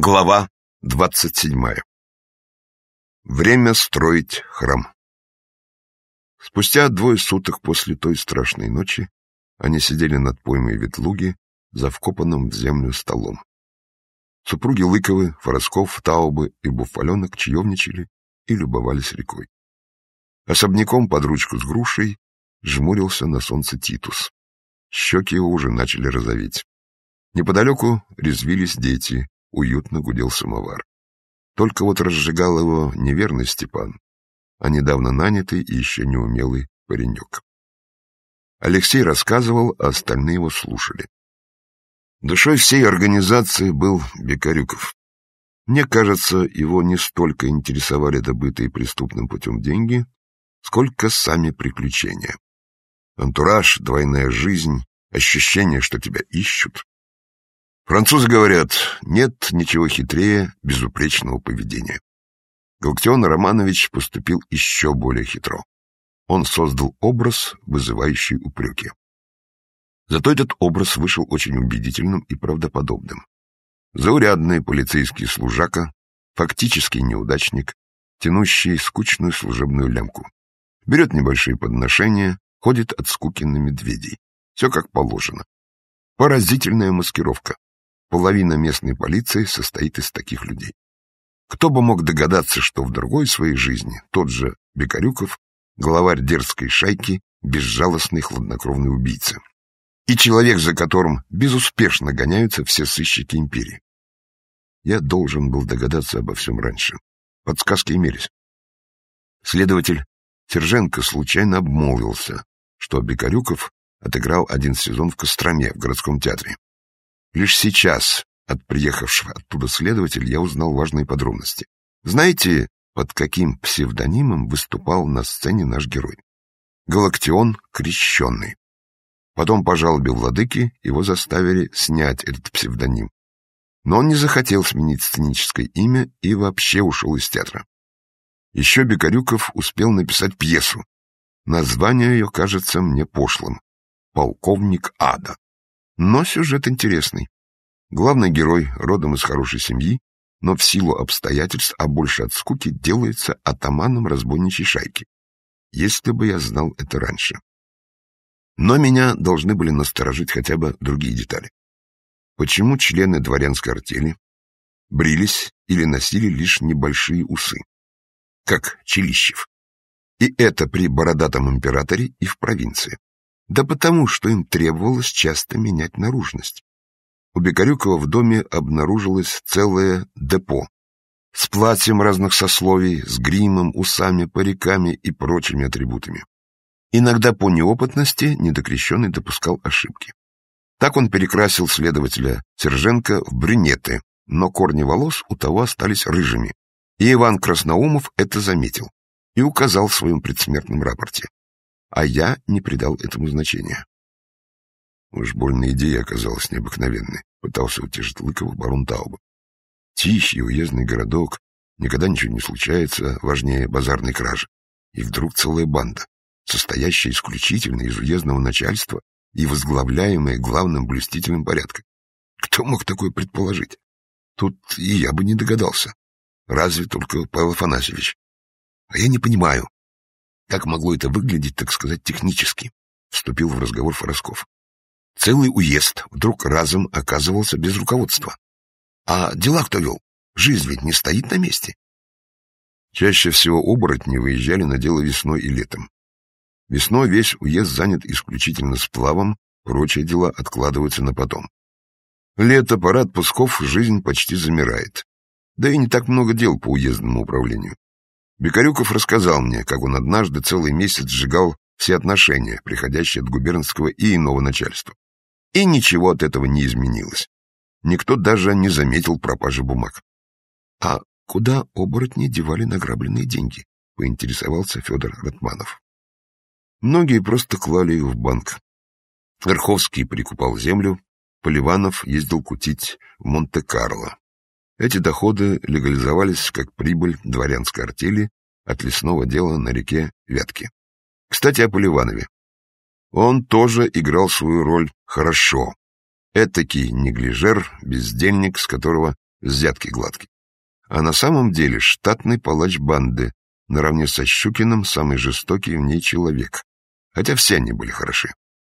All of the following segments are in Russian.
Глава 27. Время строить храм. Спустя 2 суток после той страшной ночи они сидели над поймой Ветлуги за вкопанным в землю столом. Супруги Лыковы, Форосков, Таубы и Буфаленок чаевничали и любовались рекой. Особняком под ручку с грушей жмурился на солнце Титус. Щеки его уже начали розоветь. Неподалеку резвились дети, уютно гудел самовар. Только вот разжигал его неверный Степан, а недавно нанятый и еще неумелый паренек. Алексей рассказывал, а остальные его слушали. Душой всей организации был Бекарюков. Мне кажется, его не столько интересовали добытые преступным путем деньги, сколько сами приключения. Антураж, двойная жизнь, ощущение, что тебя ищут. Французы говорят, нет ничего хитрее безупречного поведения. Галактион Романович поступил еще более хитро. Он создал образ, вызывающий упреки. Зато этот образ вышел очень убедительным и правдоподобным. Заурядный полицейский служака, фактический неудачник, тянущий скучную служебную лямку. Берет небольшие подношения, ходит от скуки на медведей. Все как положено. Поразительная маскировка. Половина местной полиции состоит из таких людей. Кто бы мог догадаться, что в другой своей жизни тот же Бекарюков, главарь дерзкой шайки, безжалостный хладнокровный убийца. И человек, за которым безуспешно гоняются все сыщики империи. Я должен был догадаться обо всем раньше. Подсказки имелись. Следователь Серженко случайно обмолвился, что Бекарюков отыграл 1 сезон в Костроме, в городском театре. Лишь сейчас от приехавшего оттуда следователя я узнал важные подробности. Знаете, под каким псевдонимом выступал на сцене наш герой? Галактион Крещенный. Потом по жалобе владыки его заставили снять этот псевдоним. Но он не захотел сменить сценическое имя и вообще ушел из театра. Еще Бекарюков успел написать пьесу. Название ее кажется мне пошлым. «Полковник ада». Но сюжет интересный. Главный герой родом из хорошей семьи, но в силу обстоятельств, а больше от скуки, делается атаманом разбойничьей шайки. Если бы я знал это раньше. Но меня должны были насторожить хотя бы другие детали. Почему члены дворянской артели брились или носили лишь небольшие усы? Как Челищев. И это при бородатом императоре и в провинции. Да потому, что им требовалось часто менять наружность. У Бекарюкова в доме обнаружилось целое депо с платьем разных сословий, с гримом, усами, париками и прочими атрибутами. Иногда по неопытности недокрещенный допускал ошибки. Так он перекрасил следователя Серженко в брюнеты, но корни волос у того остались рыжими. И Иван Красноумов это заметил и указал в своем предсмертном рапорте. А я не придал этому значения. Уж больно идея оказалась необыкновенной, пытался утешить Лыкова барон Тауба. Тихий уездный городок, никогда ничего не случается, важнее базарной кражи. И вдруг целая банда, состоящая исключительно из уездного начальства и возглавляемая главным блюстителем порядка. Кто мог такое предположить? Тут и я бы не догадался. Разве только Павел Афанасьевич. А я не понимаю, как могло это выглядеть, так сказать, технически, вступил в разговор Форосков. Целый уезд вдруг разом оказывался без руководства. А дела кто вел? Жизнь ведь не стоит на месте. Чаще всего оборотни выезжали на дело весной и летом. Весной весь уезд занят исключительно сплавом, прочие дела откладываются на потом. Лето, пора отпусков, жизнь почти замирает. Да и не так много дел по уездному управлению. Бекарюков рассказал мне, как он однажды целый месяц сжигал все отношения, приходящие от губернского и иного начальства. И ничего от этого не изменилось. Никто даже не заметил пропажи бумаг. — А куда оборотни девали награбленные деньги? — поинтересовался Федор Ратманов. Многие просто клали их в банк. Верховский прикупал землю, Поливанов ездил кутить в Монте-Карло. Эти доходы легализовались как прибыль дворянской артели от лесного дела на реке Вятки. Кстати, о Поливанове. Он тоже играл свою роль хорошо. Этакий неглижер, бездельник, с которого взятки гладкие. А на самом деле штатный палач банды, наравне со Щукиным самый жестокий в ней человек. Хотя все они были хороши.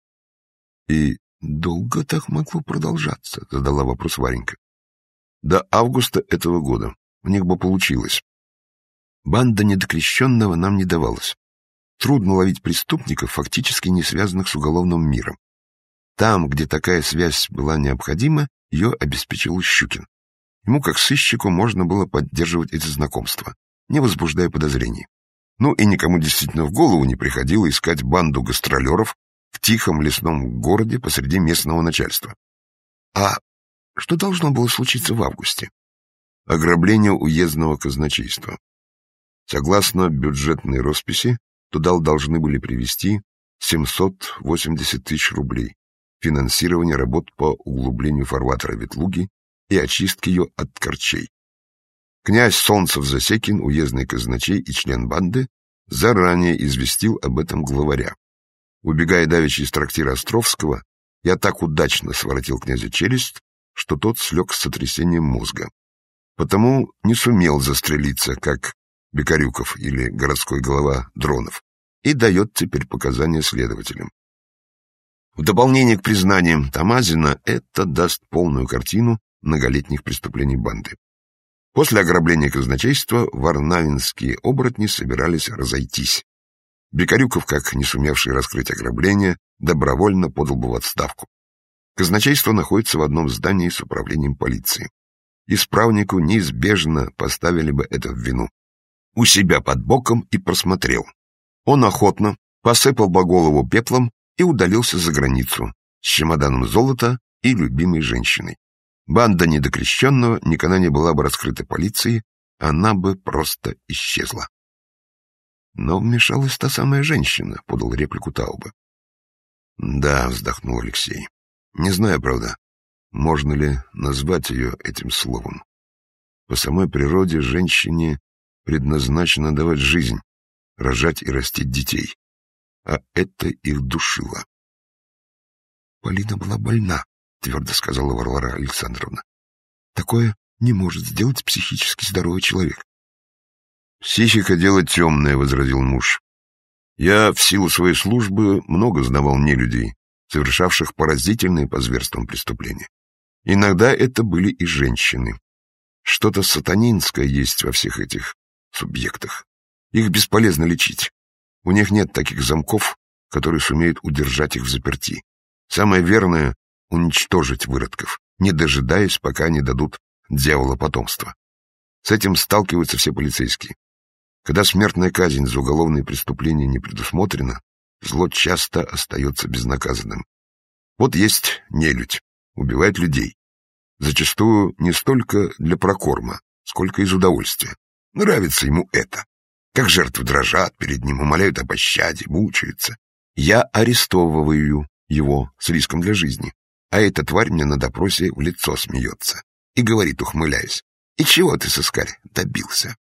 «И долго так могло продолжаться?» — задала вопрос Варенька. «До августа этого года. У них бы получилось. Банда недокрещенного нам не давалась. Трудно ловить преступников, фактически не связанных с уголовным миром. Там, где такая связь была необходима, ее обеспечил Щукин. Ему, как сыщику, можно было поддерживать эти знакомства, не возбуждая подозрений. Ну и никому действительно в голову не приходило искать банду гастролеров в тихом лесном городе посреди местного начальства. А что должно было случиться в августе? Ограбление уездного казначейства. Согласно бюджетной росписи, туда должны были привезти 780 тысяч рублей, финансирование работ по углублению фарватера Ветлуги и очистке ее от корчей. Князь Солнцев-Засекин, уездный казначей и член банды, заранее известил об этом главаря. Убегая давеча из трактира Островского, я так удачно своротил князю челюсть, что тот слег с сотрясением мозга. Потому не сумел застрелиться, как Бекарюков или городской голова Дронов, и дает теперь показания следователям. В дополнение к признаниям Тамазина это даст полную картину многолетних преступлений банды. После ограбления казначейства варнавинские оборотни собирались разойтись. Бекарюков, как не сумевший раскрыть ограбление, добровольно подал бы в отставку. Казначейство находится в одном здании с управлением полиции. Исправнику неизбежно поставили бы это в вину. У себя под боком и просмотрел. Он охотно посыпал бы голову пеплом и удалился за границу с чемоданом золота и любимой женщиной. Банда недокрещенного никогда не была бы раскрыта полицией, она бы просто исчезла. Но вмешалась та самая женщина, подал реплику Тауба. Да, вздохнул Алексей. Не знаю, правда, можно ли назвать ее этим словом. По самой природе женщине предназначено давать жизнь, рожать и растить детей. А это их душило. Полина была больна, твердо сказала Варвара Александровна. Такое не может сделать психически здоровый человек. Психика — дело темное, — возразил муж. Я в силу своей службы много знавал нелюдей, совершавших поразительные по зверствам преступления. Иногда это были и женщины. Что-то сатанинское есть во всех этих субъектах. Их бесполезно лечить. У них нет таких замков, которые сумеют удержать их в заперти. Самое верное — уничтожить выродков, не дожидаясь, пока они дадут дьявола потомство. С этим сталкиваются все полицейские. Когда смертная казнь за уголовные преступления не предусмотрена, зло часто остается безнаказанным. Вот есть нелюдь, убивает людей. Зачастую не столько для прокорма, сколько из удовольствия. Нравится ему это. Как жертвы дрожат перед ним, умоляют о пощаде, мучаются. Я арестовываю его с риском для жизни, а эта тварь мне на допросе в лицо смеется и говорит, ухмыляясь: «И чего ты, сыскарь, добился?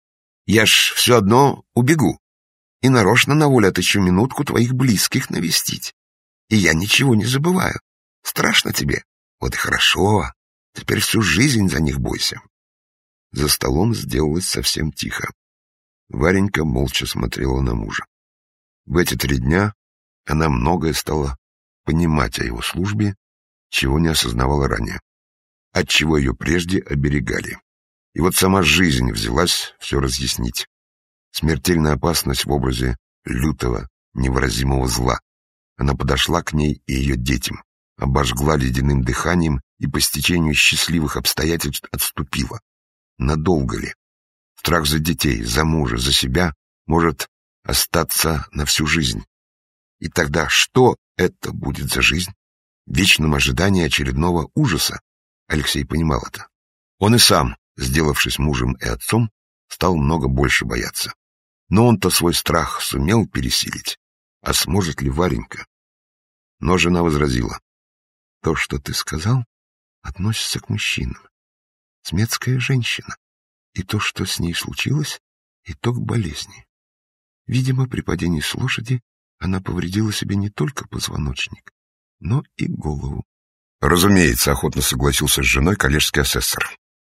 Я ж все одно убегу и нарочно на волю отыщу минутку твоих близких навестить. И я ничего не забываю. Страшно тебе? Вот и хорошо. Теперь всю жизнь за них бойся». За столом сделалось совсем тихо. Варенька молча смотрела на мужа. В эти 3 дня она многое стала понимать о его службе, чего не осознавала ранее, отчего ее прежде оберегали. И вот сама жизнь взялась все разъяснить. Смертельная опасность в образе лютого, невыразимого зла. Она подошла к ней и ее детям, обожгла ледяным дыханием и по стечению счастливых обстоятельств отступила. Надолго ли? Страх за детей, за мужа, за себя может остаться на всю жизнь. И тогда что это будет за жизнь? В вечном ожидании очередного ужаса. Алексей понимал это. Он и сам, сделавшись мужем и отцом, стал много больше бояться. Но он-то свой страх сумел пересилить. А сможет ли Варенька? Но жена возразила: то, что ты сказал, относится к мужчинам. Сметская женщина. И то, что с ней случилось, итог болезни. Видимо, при падении с лошади она повредила себе не только позвоночник, но и голову. Разумеется, охотно согласился с женой коллежский асессор.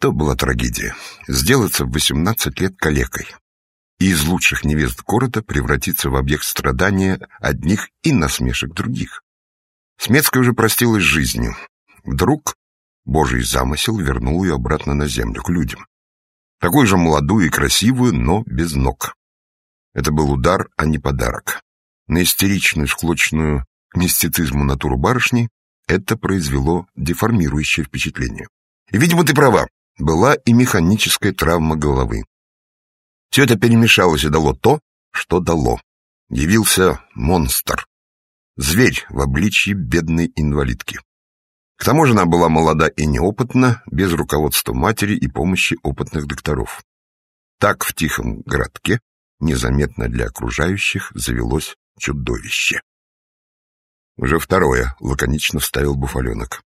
То была трагедия. Сделаться в 18 лет калекой и из лучших невест города превратиться в объект страдания одних и насмешек других. Смецкая уже простилась с жизнью. Вдруг Божий замысел вернул ее обратно на землю, к людям. Такую же молодую и красивую, но без ног. Это был удар, а не подарок. На истеричную, склочную к мистицизму натуру барышни это произвело деформирующее впечатление. И, видимо, ты права, была и механическая травма головы. Все это перемешалось и дало то, что дало. Явился монстр. Зверь в обличье бедной инвалидки. К тому же она была молода и неопытна, без руководства матери и помощи опытных докторов. Так в тихом городке, незаметно для окружающих, завелось чудовище. Уже второе, лаконично вставил Буфаленок.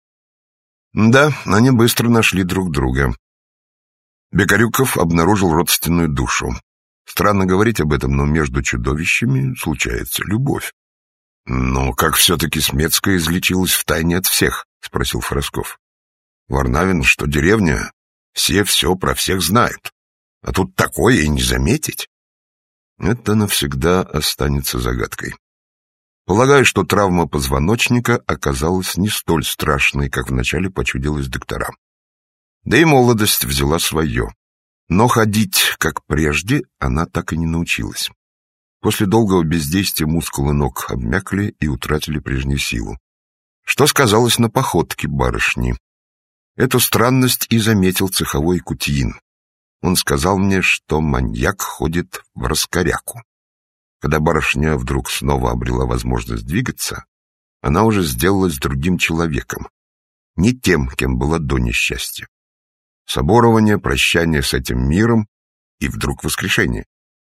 Да, они быстро нашли друг друга. Бекарюков обнаружил родственную душу. Странно говорить об этом, но между чудовищами случается любовь. «Но как все-таки Смецкая излечилась втайне от всех?» — спросил Форосков. «Варнавин, что деревня, все про всех знают. А тут такое и не заметить». Это навсегда останется загадкой. Полагаю, что травма позвоночника оказалась не столь страшной, как вначале почудилось докторам. Да и молодость взяла свое. Но ходить, как прежде, она так и не научилась. После долгого бездействия мускулы ног обмякли и утратили прежнюю силу. Что сказалось на походке барышни. Эту странность и заметил цеховой Кутьин. Он сказал мне, что маньяк ходит в раскоряку. Когда барышня вдруг снова обрела возможность двигаться, она уже сделалась другим человеком, не тем, кем была до несчастья. Соборование, прощание с этим миром и вдруг воскрешение.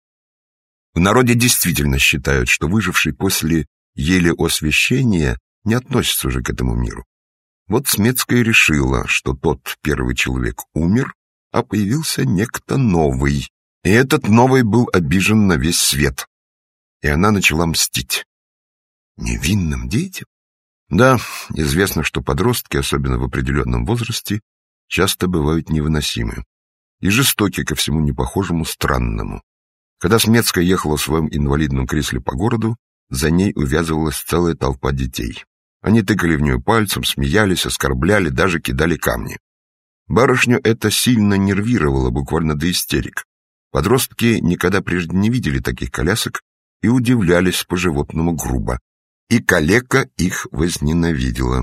В народе действительно считают, что выживший после еле освящения не относится уже к этому миру. Вот Смецкая решила, что тот первый человек умер, а появился некто новый. И этот новый был обижен на весь свет. И она начала мстить. Невинным детям? Да, известно, что подростки, особенно в определенном возрасте, часто бывают невыносимы и жестоки ко всему непохожему странному. Когда Смецкая ехала в своем инвалидном кресле по городу, за ней увязывалась целая толпа детей. Они тыкали в нее пальцем, смеялись, оскорбляли, даже кидали камни. Барышню это сильно нервировало, буквально до истерик. Подростки никогда прежде не видели таких колясок и удивлялись по-животному грубо. И калека их возненавидела.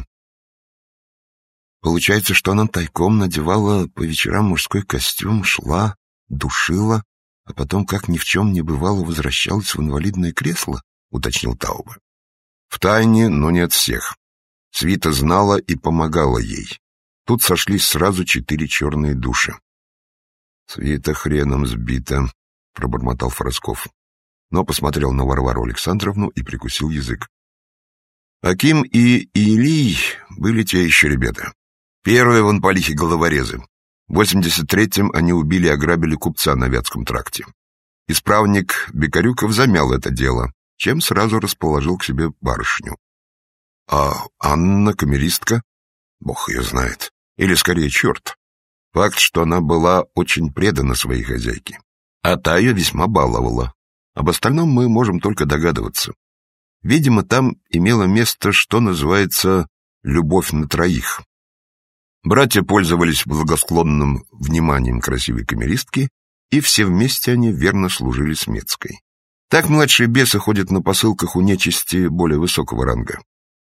Получается, что она тайком надевала по вечерам мужской костюм, шла, душила, а потом, как ни в чем не бывало, возвращалась в инвалидное кресло, уточнил Таубе. Втайне, но не от всех. Свита знала и помогала ей. Тут сошлись сразу 4 черные души. Свита хреном сбита, пробормотал Форосков, но посмотрел на Варвару Александровну и прикусил язык. Аким и Илий были те еще ребята. Первые в Анполихе головорезы. В 83-м они убили и ограбили купца на Вятском тракте. Исправник Бекарюков замял это дело, чем сразу расположил к себе барышню. А Анна, камеристка? Бог ее знает. Или, скорее, черт. Факт, что она была очень предана своей хозяйке. А та ее весьма баловала. Об остальном мы можем только догадываться. Видимо, там имело место, что называется, любовь на троих. Братья пользовались благосклонным вниманием красивой камеристки, и все вместе они верно служили Смецкой. Так младшие бесы ходят на посылках у нечисти более высокого ранга.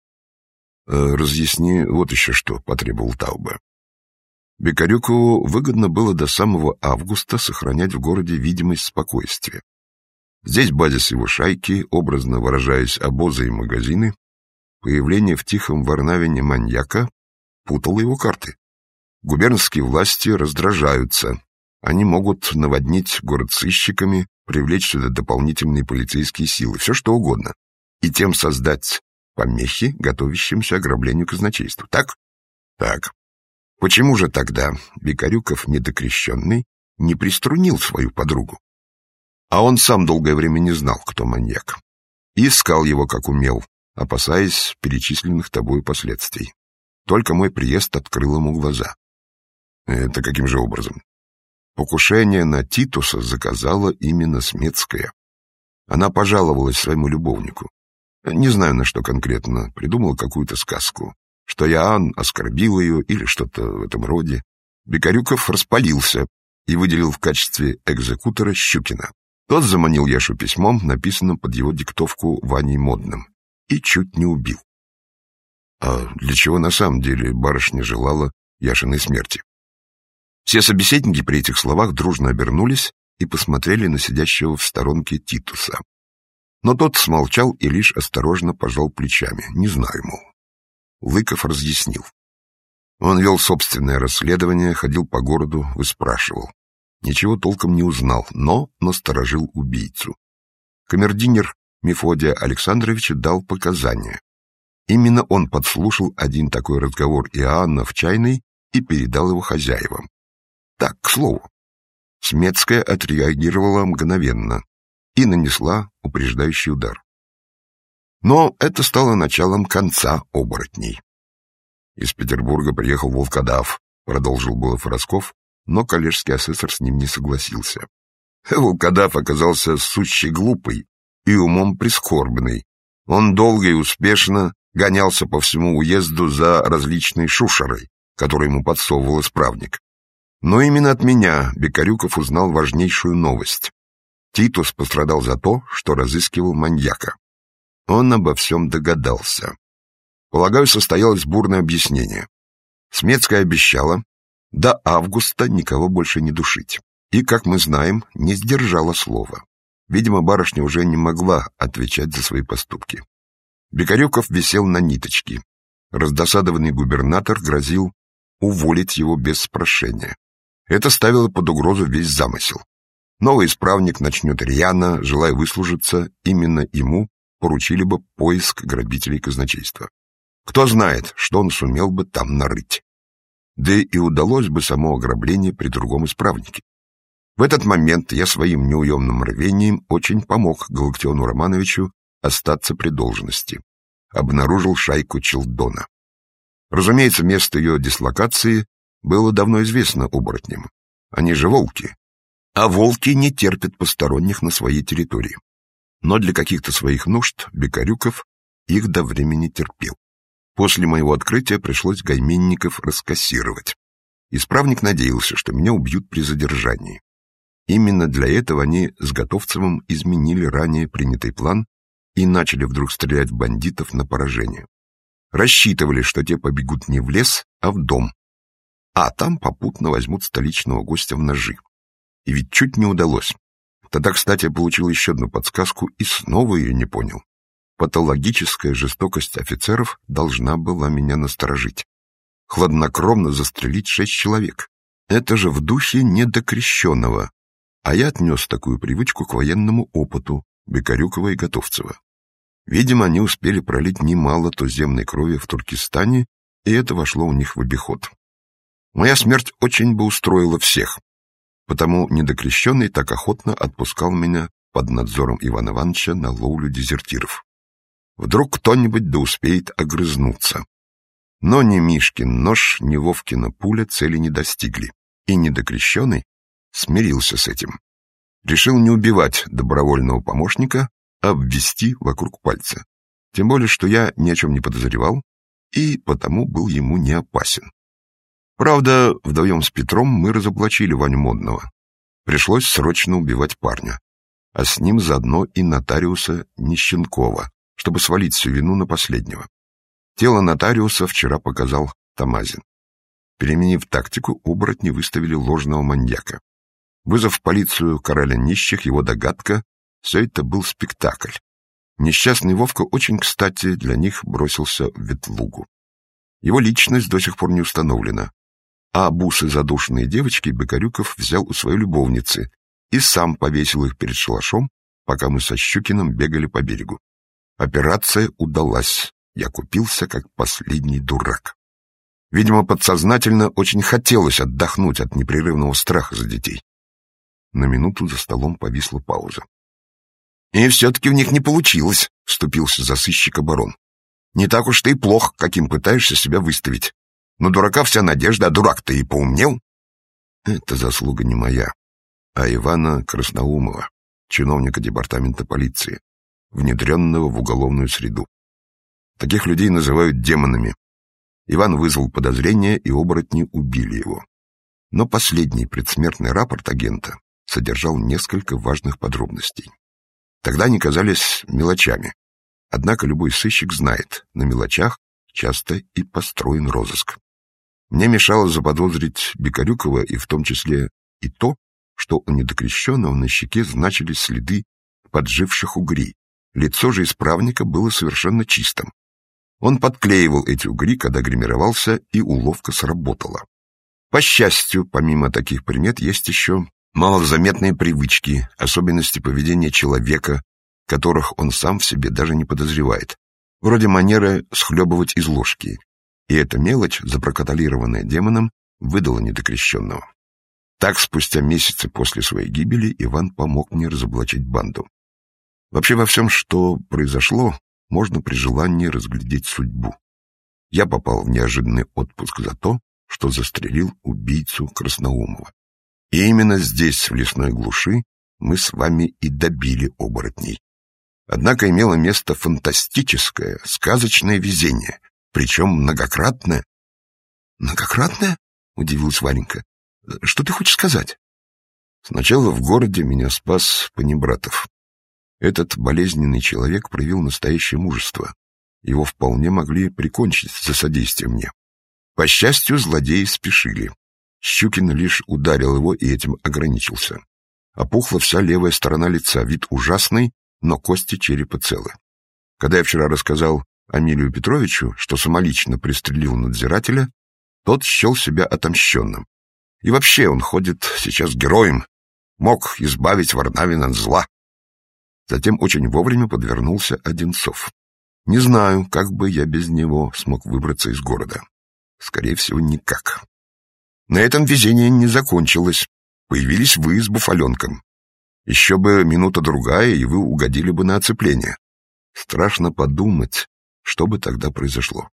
«Разъясни вот еще что», — потребовал Таубе. Бекарюкову выгодно было до самого августа сохранять в городе видимость спокойствия. Здесь базис его шайки, образно выражаясь, обозы и магазины. Появление в тихом Варнавине маньяка путало его карты. Губернские власти раздражаются. Они могут наводнить город сыщиками, привлечь сюда дополнительные полицейские силы, все что угодно, и тем создать помехи, готовящимся ограблению казначейства. Так? Так. Почему же тогда Бекарюков, недокрещенный, не приструнил свою подругу? А он сам долгое время не знал, кто маньяк. И искал его, как умел, опасаясь перечисленных тобой последствий. Только мой приезд открыл ему глаза. Это каким же образом? Покушение на Титуса заказала именно Смецкая. Она пожаловалась своему любовнику. Не знаю, на что конкретно, придумала какую-то сказку, что Иоанн оскорбил ее или что-то в этом роде. Бекарюков распалился и выделил в качестве экзекутора Щукина. Тот заманил Яшу письмом, написанным под его диктовку Ваней Модным, и чуть не убил. А для чего на самом деле барышня желала Яшиной смерти? Все собеседники при этих словах дружно обернулись и посмотрели на сидящего в сторонке Титуса. Но тот смолчал и лишь осторожно пожал плечами. Не знаю, мол. Лыков разъяснил. Он вел собственное расследование, ходил по городу, выспрашивал. Ничего толком не узнал, но насторожил убийцу. Камердинер Мефодия Александровича дал показания. Именно он подслушал один такой разговор Иоанна в чайной и передал его хозяевам. Так, к слову. Смецкая отреагировала мгновенно и нанесла упреждающий удар. Но это стало началом конца оборотней. Из Петербурга приехал волкодав, продолжил было Форосков, но коллежский асессор с ним не согласился. Волкодав оказался сущий глупый и умом прискорбный. Он долго и успешно гонялся по всему уезду за различной шушерой, которую ему подсовывал исправник. Но именно от меня Бекарюков узнал важнейшую новость. Титус пострадал за то, что разыскивал маньяка. Он обо всем догадался. Полагаю, состоялось бурное объяснение. Смецкая обещала до августа никого больше не душить. И, как мы знаем, не сдержала слова. Видимо, барышня уже не могла отвечать за свои поступки. Бекарюков висел на ниточке. Раздосадованный губернатор грозил уволить его без прошения. Это ставило под угрозу весь замысел. Новый исправник начнет рьяно, желая выслужиться, именно ему поручили бы поиск грабителей казначейства. Кто знает, что он сумел бы там нарыть. Да и удалось бы само ограбление при другом исправнике. В этот момент я своим неуемным рвением очень помог Галактиону Романовичу остаться при должности. Обнаружил шайку Челдона. Разумеется, место ее дислокации было давно известно оборотням. Они же волки. А волки не терпят посторонних на своей территории. Но для каких-то своих нужд Бекарюков их до времени терпел. После моего открытия пришлось гайменников раскассировать. Исправник надеялся, что меня убьют при задержании. Именно для этого они с Готовцевым изменили ранее принятый план и начали вдруг стрелять в бандитов на поражение. Рассчитывали, что те побегут не в лес, а в дом. А там попутно возьмут столичного гостя в ножи. И ведь чуть не удалось. Тогда, кстати, я получил еще одну подсказку и снова ее не понял. Патологическая жестокость офицеров должна была меня насторожить. Хладнокровно застрелить 6 человек. Это же в духе недокрещенного. А я отнес такую привычку к военному опыту Бекарюкова и Готовцева. Видимо, они успели пролить немало туземной крови в Туркестане, и это вошло у них в обиход. Моя смерть очень бы устроила всех, потому недокрещенный так охотно отпускал меня под надзором Ивана Ивановича на ловлю дезертиров. Вдруг кто-нибудь да успеет огрызнуться. Но ни Мишкин нож, ни Вовкина пуля цели не достигли, и недокрещенный смирился с этим. Решил не убивать добровольного помощника, а обвести вокруг пальца. Тем более, что я ни о чем не подозревал, и потому был ему не опасен. Правда, вдвоем с Петром мы разоблачили Ваню Модного. Пришлось срочно убивать парня, а с ним заодно и нотариуса Нищенкова, чтобы свалить всю вину на последнего. Тело нотариуса вчера показал Тамазин. Переменив тактику, оборотни выставили ложного маньяка. Вызвав в полицию короля нищих, его догадка — все это был спектакль. Несчастный Вовка очень кстати для них бросился в Ветлугу. Его личность до сих пор не установлена, а бусы задушенной девочки Бекарюков взял у своей любовницы и сам повесил их перед шалашом, пока мы со Щукиным бегали по берегу. Операция удалась. Я купился как последний дурак. Видимо, подсознательно очень хотелось отдохнуть от непрерывного страха за детей. На минуту за столом повисла пауза. «И все-таки в них не получилось», — вступился за сыщика барон. «Не так уж ты и плох, каким пытаешься себя выставить. На дурака вся надежда, а дурак-то и поумнел. Это заслуга не моя, а Ивана Красноумова, чиновника департамента полиции, внедренного в уголовную среду. Таких людей называют демонами. Иван вызвал подозрения, и оборотни убили его. Но последний предсмертный рапорт агента содержал несколько важных подробностей. Тогда они казались мелочами. Однако любой сыщик знает, на мелочах часто и построен розыск. Мне мешало заподозрить Бекарюкова, и в том числе и то, что у недокрещенного на щеке значились следы подживших угрей. Лицо же исправника было совершенно чистым. Он подклеивал эти угри, когда гримировался, и уловка сработала. По счастью, помимо таких примет, есть еще малозаметные привычки, особенности поведения человека, которых он сам в себе даже не подозревает, вроде манеры схлебывать из ложки. И эта мелочь, запротоколированная демоном, выдала недокрещенного. Так, спустя месяцы после своей гибели, Иван помог мне разоблачить банду. Вообще во всем, что произошло, можно при желании разглядеть судьбу. Я попал в неожиданный отпуск за то, что застрелил убийцу Красноумова. И именно здесь, в лесной глуши, мы с вами и добили оборотней. Однако имело место фантастическое, сказочное везение, причем многократное. «Многократное?» — удивилась Варенька. «Что ты хочешь сказать?» Сначала в городе меня спас Панибратов. Этот болезненный человек проявил настоящее мужество. Его вполне могли прикончить за содействие мне. По счастью, злодеи спешили. Щукин лишь ударил его и этим ограничился. Опухла вся левая сторона лица, вид ужасный, но кости черепа целы. Когда я вчера рассказал Амилию Петровичу, что самолично пристрелил надзирателя, тот счел себя отомщенным. И вообще он ходит сейчас героем, мог избавить Варнавина от зла. Затем очень вовремя подвернулся Одинцов. Не знаю, как бы я без него смог выбраться из города. Скорее всего, никак. На этом везение не закончилось. Появились вы с Буфаленком. Еще бы минута-другая, и вы угодили бы на оцепление. Страшно подумать, что бы тогда произошло.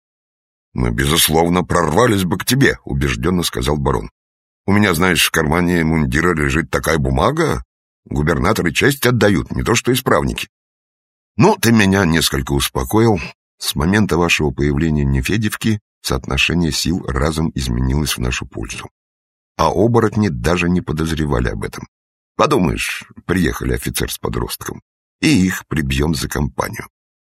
«Мы, безусловно, прорвались бы к тебе», — убежденно сказал барон. «У меня, знаешь, в кармане мундира лежит такая бумага. Губернаторы честь отдают, не то что исправники». «Ну, ты меня несколько успокоил. С момента вашего появления в Нефедевке соотношение сил разом изменилось в нашу пользу. А оборотни даже не подозревали об этом. Подумаешь, приехали офицер с подростком, и их прибьем за компанию».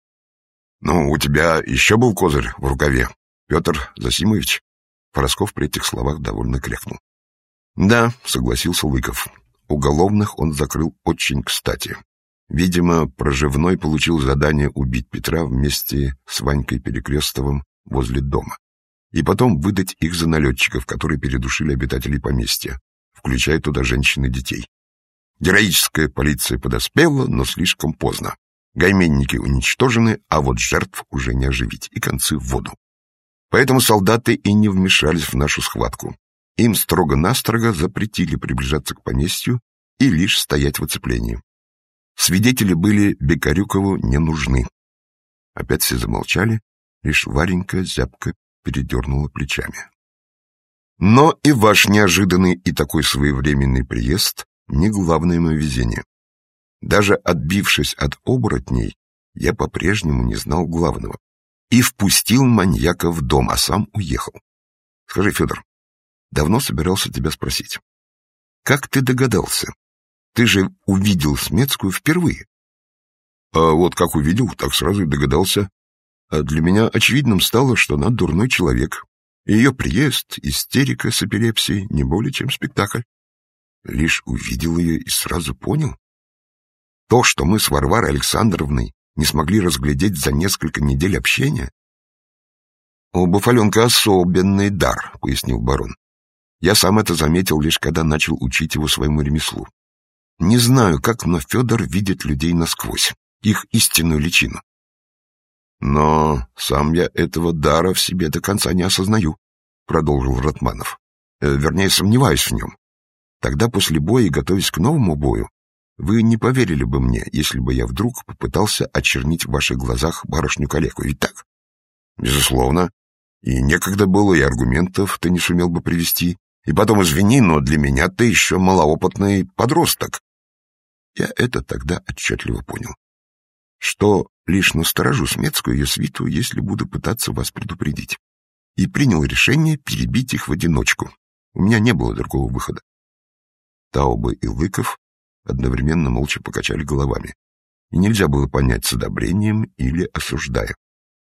«Ну, у тебя еще был козырь в рукаве, Петр Засимович?» Поросков при этих словах довольно крякнул. «Да», — согласился Лыков. Уголовных он закрыл очень кстати. Видимо, Проживной получил задание убить Петра вместе с Ванькой Перекрестовым возле дома. И потом выдать их за налетчиков, которые передушили обитателей поместья, включая туда женщин и детей. Героическая полиция подоспела, но слишком поздно. Гайменники уничтожены, а вот жертв уже не оживить, и концы в воду. Поэтому солдаты и не вмешались в нашу схватку. Им строго-настрого запретили приближаться к поместью и лишь стоять в оцеплении. Свидетели были Бекарюкову не нужны. Опять все замолчали, лишь Варенька зябко передернула плечами. Но и ваш неожиданный и такой своевременный приезд не главное мое везение. Даже отбившись от оборотней, я по-прежнему не знал главного. И впустил маньяка в дом, а сам уехал. Скажи, Федор, давно собирался тебя спросить. Как ты догадался? Ты же увидел Смецкую впервые. А вот как увидел, так сразу и догадался. А для меня очевидным стало, что она дурной человек. И ее приезд, истерика с эпилепсией, не более чем спектакль. Лишь увидел ее и сразу понял. То, что мы с Варварой Александровной не смогли разглядеть за несколько недель общения. У Буфаленка особенный дар, пояснил барон. Я сам это заметил, лишь когда начал учить его своему ремеслу. Не знаю, как, но Федор видит людей насквозь, их истинную личину. Но сам я этого дара в себе до конца не осознаю, продолжил Ратманов. Вернее, сомневаюсь в нем. Тогда после боя, готовясь к новому бою, вы не поверили бы мне, если бы я вдруг попытался очернить в ваших глазах барышню-калеку, ведь так? Безусловно. И некогда было, и аргументов ты не сумел бы привести. И потом, извини, но для меня ты еще малоопытный подросток. Я это тогда отчетливо понял, что лишь насторожу Смецкую и ее свиту, если буду пытаться вас предупредить. И принял решение перебить их в одиночку. У меня не было другого выхода. Таубе и Лыков одновременно молча покачали головами, и нельзя было понять, с одобрением или осуждая.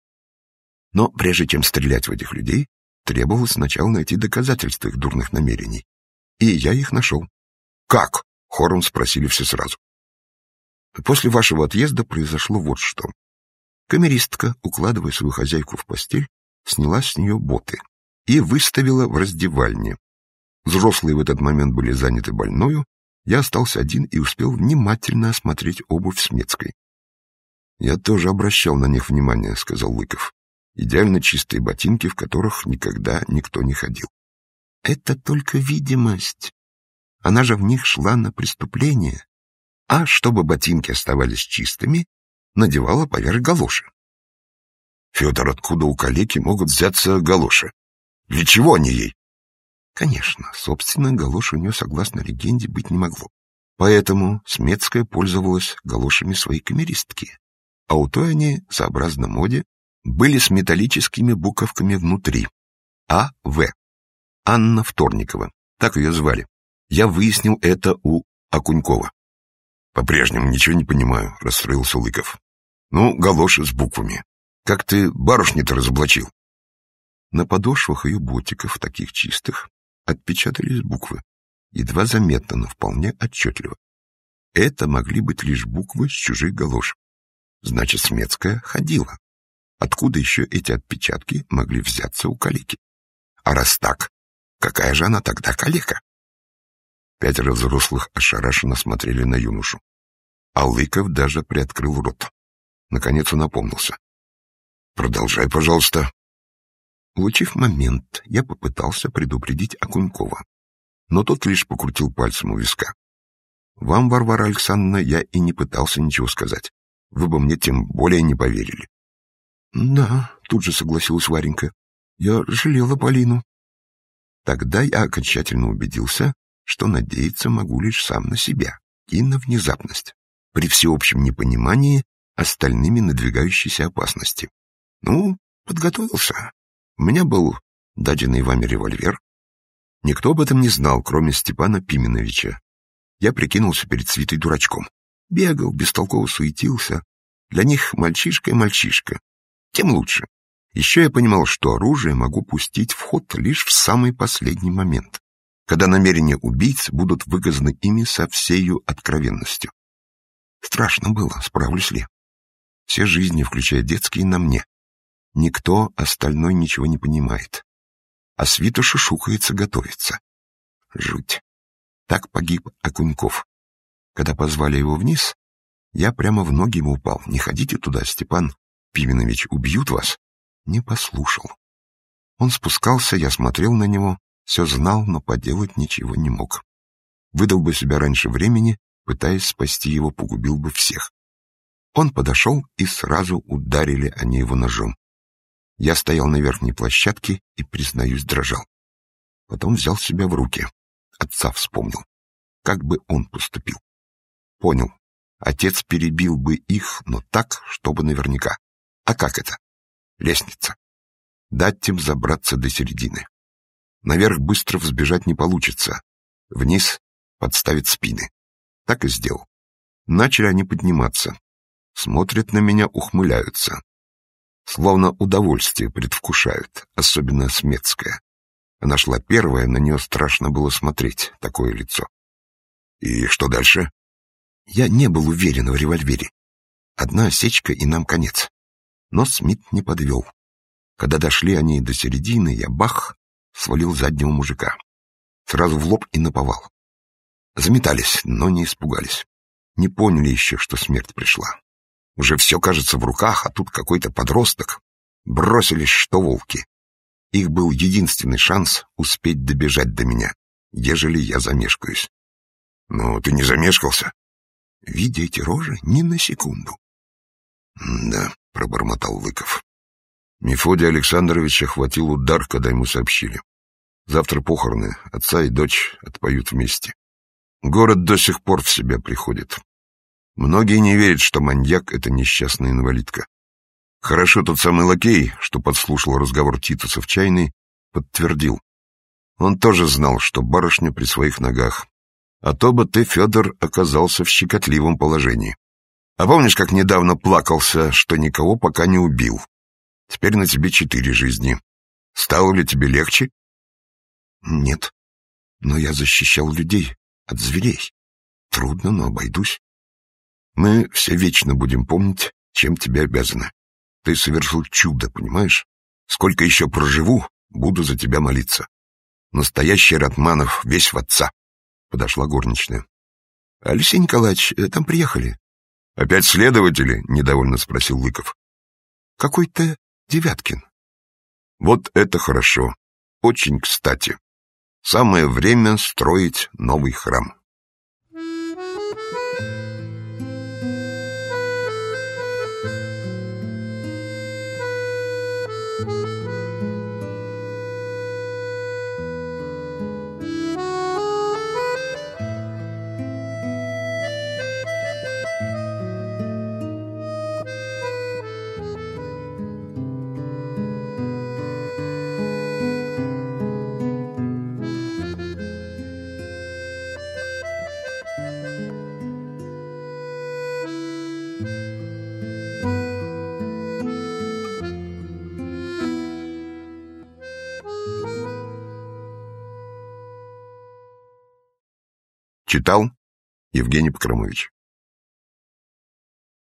Но прежде чем стрелять в этих людей, требовалось сначала найти доказательства их дурных намерений. И я их нашел. «Как?» — хором спросили все сразу. После вашего отъезда произошло вот что. Камеристка, укладывая свою хозяйку в постель, сняла с нее боты и выставила в раздевальне. Взрослые в этот момент были заняты больною, я остался один и успел внимательно осмотреть обувь Смецкой. «Я тоже обращал на них внимание», — сказал Лыков. «Идеально чистые ботинки, в которых никогда никто не ходил». «Это только видимость. Она же в них шла на преступление. А чтобы ботинки оставались чистыми, надевала поверх галоши». «Федор, откуда у калеки могут взяться галоши? Для чего они ей?» Конечно, собственно, галоши у нее, согласно легенде, быть не могло. Поэтому Смецкая пользовалась галошами своей камеристки. А у той они, сообразно моде, были с металлическими буковками внутри. А.В. Анна Вторникова. Так ее звали. Я выяснил это у Окунькова. «По-прежнему ничего не понимаю», — расстроился Лыков. «Ну, галоши с буквами. Как ты барышню-то разоблачил?» На подошвах ее ботиков, таких чистых, отпечатались буквы. Едва заметно, но вполне отчетливо. Это могли быть лишь буквы с чужих галош. Значит, Смецкая ходила. Откуда еще эти отпечатки могли взяться у калеки? А раз так, какая же она тогда калека? 5 взрослых ошарашенно смотрели на юношу. А Лыков даже приоткрыл рот. Наконец он опомнился. «Продолжай, пожалуйста». Улучив момент, я попытался предупредить Окунькова, но тот лишь покрутил пальцем у виска. «Вам, Варвара Александровна, я и не пытался ничего сказать. Вы бы мне тем более не поверили». «Да», — тут же согласилась Варенька, — «я жалела Полину». Тогда я окончательно убедился, что надеяться могу лишь сам на себя и на внезапность, при всеобщем непонимании остальными надвигающейся опасности. Ну, подготовился. У меня был даденный вами револьвер. Никто об этом не знал, кроме Степана Пименовича. Я прикинулся перед свитой дурачком. Бегал, бестолково суетился. Для них мальчишка и мальчишка. Тем лучше. Еще я понимал, что оружие могу пустить в ход лишь в самый последний момент, когда намерения убийц будут выказаны ими со всею откровенностью. Страшно было, справлюсь ли. Все жизни, включая детские, на мне. Никто остальной ничего не понимает. А свита шушукается, готовится. Жуть. Так погиб Окуньков. Когда позвали его вниз, я прямо в ноги ему упал. «Не ходите туда, Степан Пименович, убьют вас». Не послушал. Он спускался, я смотрел на него, все знал, но поделать ничего не мог. Выдал бы себя раньше времени, пытаясь спасти его, погубил бы всех. Он подошел, и сразу ударили они его ножом. Я стоял на верхней площадке и, признаюсь, дрожал. Потом взял себя в руки. Отца вспомнил. Как бы он поступил? Понял. Отец перебил бы их, но так, чтобы наверняка. А как это? Лестница. Дать им забраться до середины. Наверх быстро взбежать не получится. Вниз подставить спины. Так и сделал. Начали они подниматься. Смотрят на меня, ухмыляются. Словно удовольствие предвкушают, особенно Смецкая. Она шла первая, на нее страшно было смотреть, такое лицо. И что дальше? Я не был уверен в револьвере. Одна осечка, и нам конец. Но Смит не подвел. Когда дошли они до середины, я бах, свалил заднего мужика. Сразу в лоб и наповал. Заметались, но не испугались. Не поняли еще, что смерть пришла. Уже все, кажется, в руках, а тут какой-то подросток. Бросились, что волки. Их был единственный шанс успеть добежать до меня, ежели я замешкаюсь. Ну, ты не замешкался? Видя эти рожи, ни на секунду. Да, пробормотал Лыков. Мефодия Александровича хватил удар, когда ему сообщили. Завтра похороны, отца и дочь отпоют вместе. Город до сих пор в себя приходит. Многие не верят, что маньяк — это несчастная инвалидка. Хорошо тот самый лакей, что подслушал разговор Титуса в чайной, подтвердил. Он тоже знал, что барышня при своих ногах. А то бы ты, Федор, оказался в щекотливом положении. А помнишь, как недавно плакался, что никого пока не убил? Теперь на тебе 4 жизни. Стало ли тебе легче? Нет, но я защищал людей от зверей. Трудно, но обойдусь. Мы все вечно будем помнить, чем тебе обязаны. Ты совершил чудо, понимаешь? Сколько еще проживу, буду за тебя молиться. Настоящий Ратманов, весь в отца. Подошла горничная. Алексей Николаевич, там приехали. Опять следователи? Недовольно спросил Лыков. Какой-то Девяткин. Вот это хорошо. Очень кстати. Самое время строить новый храм. Читал Евгений Покромович.